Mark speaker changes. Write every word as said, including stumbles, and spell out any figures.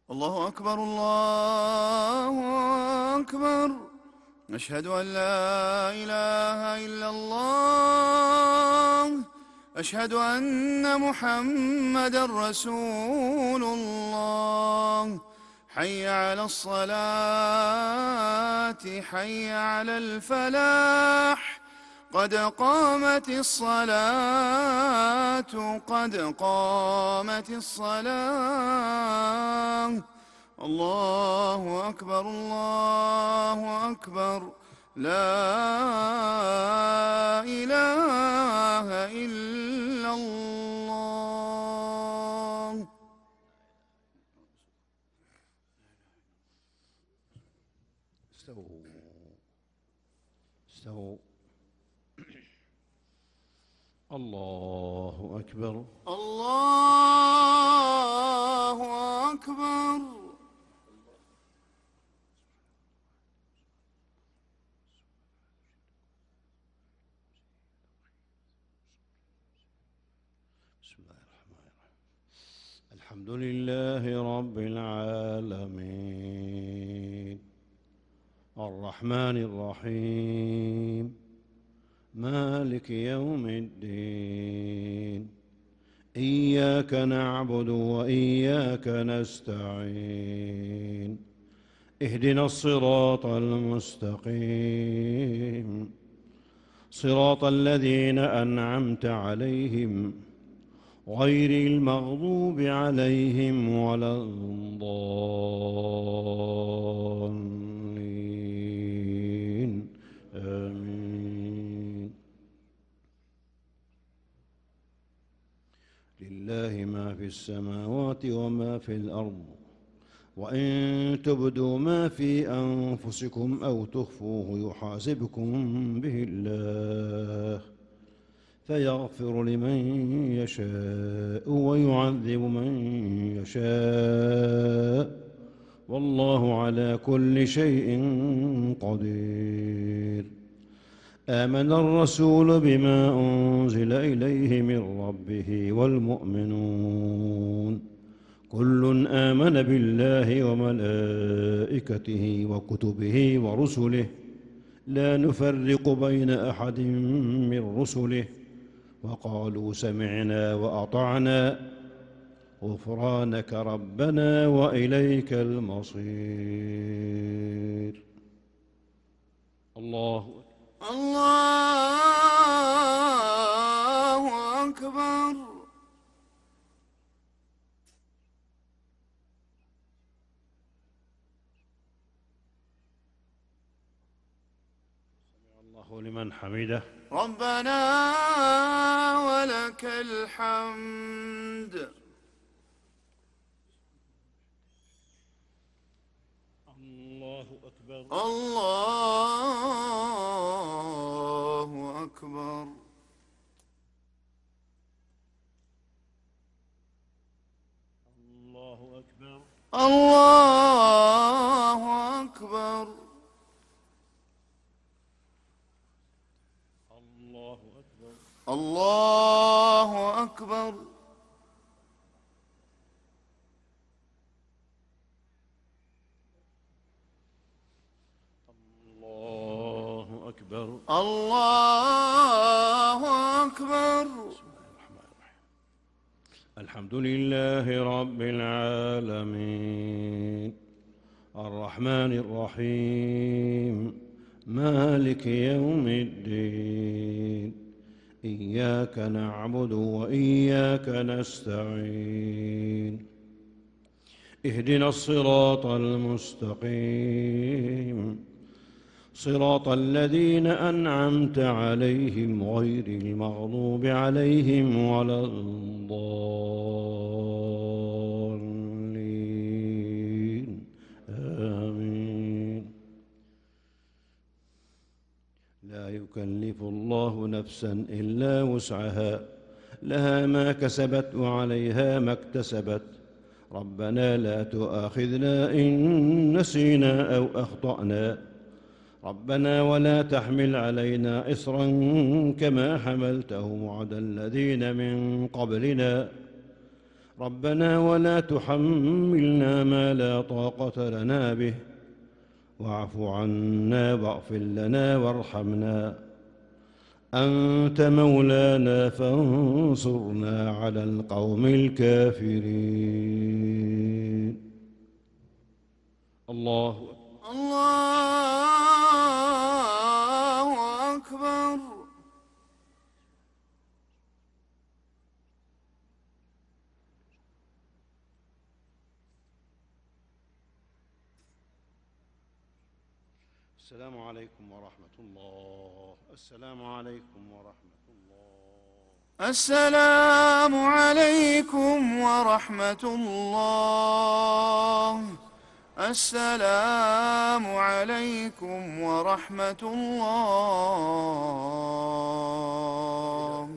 Speaker 1: الله أكبر الله أكبر. أشهد أن لا إله إلا الله. أشهد أن محمدًا رسول الله. حي على الصلاة حي على الفلاح. قد قامت الصلاة قد قامت الصلاة. الله أكبر الله أكبر. لا إله إلا الله.
Speaker 2: استووا استووا. الله أكبر
Speaker 1: الله أكبر.
Speaker 2: بسم الله الرحمن الرحيم. الحمد لله رب العالمين الرحمن الرحيم مالك يوم الدين. إياك نعبد وإياك نستعين. اهدنا الصراط المستقيم صراط الذين أنعمت عليهم غير المغضوب عليهم ولا الضالين. آمين. لله ما في السماوات وما في الأرض، وإن تبدوا ما في أنفسكم أو تخفوه يحاسبكم به الله فيغفر لمن يشاء ويعذب من يشاء، والله على كل شيء قدير. آمن الرسول بما أنزل إليه من ربه والمؤمنون كل آمن بالله وملائكته وكتبه ورسله لا نفرق بين أحد من رسله وقالوا سمعنا وأطعنا غفرانك ربنا وإليك المصير. الله
Speaker 1: الله أكبر.
Speaker 2: سمع الله لمن حمده.
Speaker 1: ربنا ولك الحمد.
Speaker 2: الله أكبر
Speaker 1: الله أكبر.
Speaker 2: الله أكبر
Speaker 1: الله أكبر.
Speaker 2: الله أكبر
Speaker 1: الله أكبر.
Speaker 2: الله أكبر.
Speaker 1: الله أكبر.
Speaker 2: بسم الله الرحمن الرحيم. الحمد لله رب العالمين الرحمن الرحيم مالك يوم الدين. إياك نعبد وإياك نستعين. اهدنا الصراط المستقيم صراط الذين أنعمت عليهم غير المغضوب عليهم ولا الضالين. آمين. لا يكلف الله نفسا إلا وسعها لها ما كسبت وعليها ما اكتسبت. ربنا لا تؤاخذنا إن نسينا أو أخطأنا. ربنا ولا تحمل علينا إصرا كما حملته على الذين من قبلنا. ربنا ولا تحملنا ما لا طاقة لنا به واعف عنا واغفر لنا وارحمنا أنت مولانا فانصرنا على القوم الكافرين. الله أكبر.
Speaker 1: الله أكبر.
Speaker 2: السلام عليكم ورحمة الله. السلام عليكم ورحمة الله.
Speaker 1: السلام عليكم ورحمة الله. السلام عليكم ورحمة الله.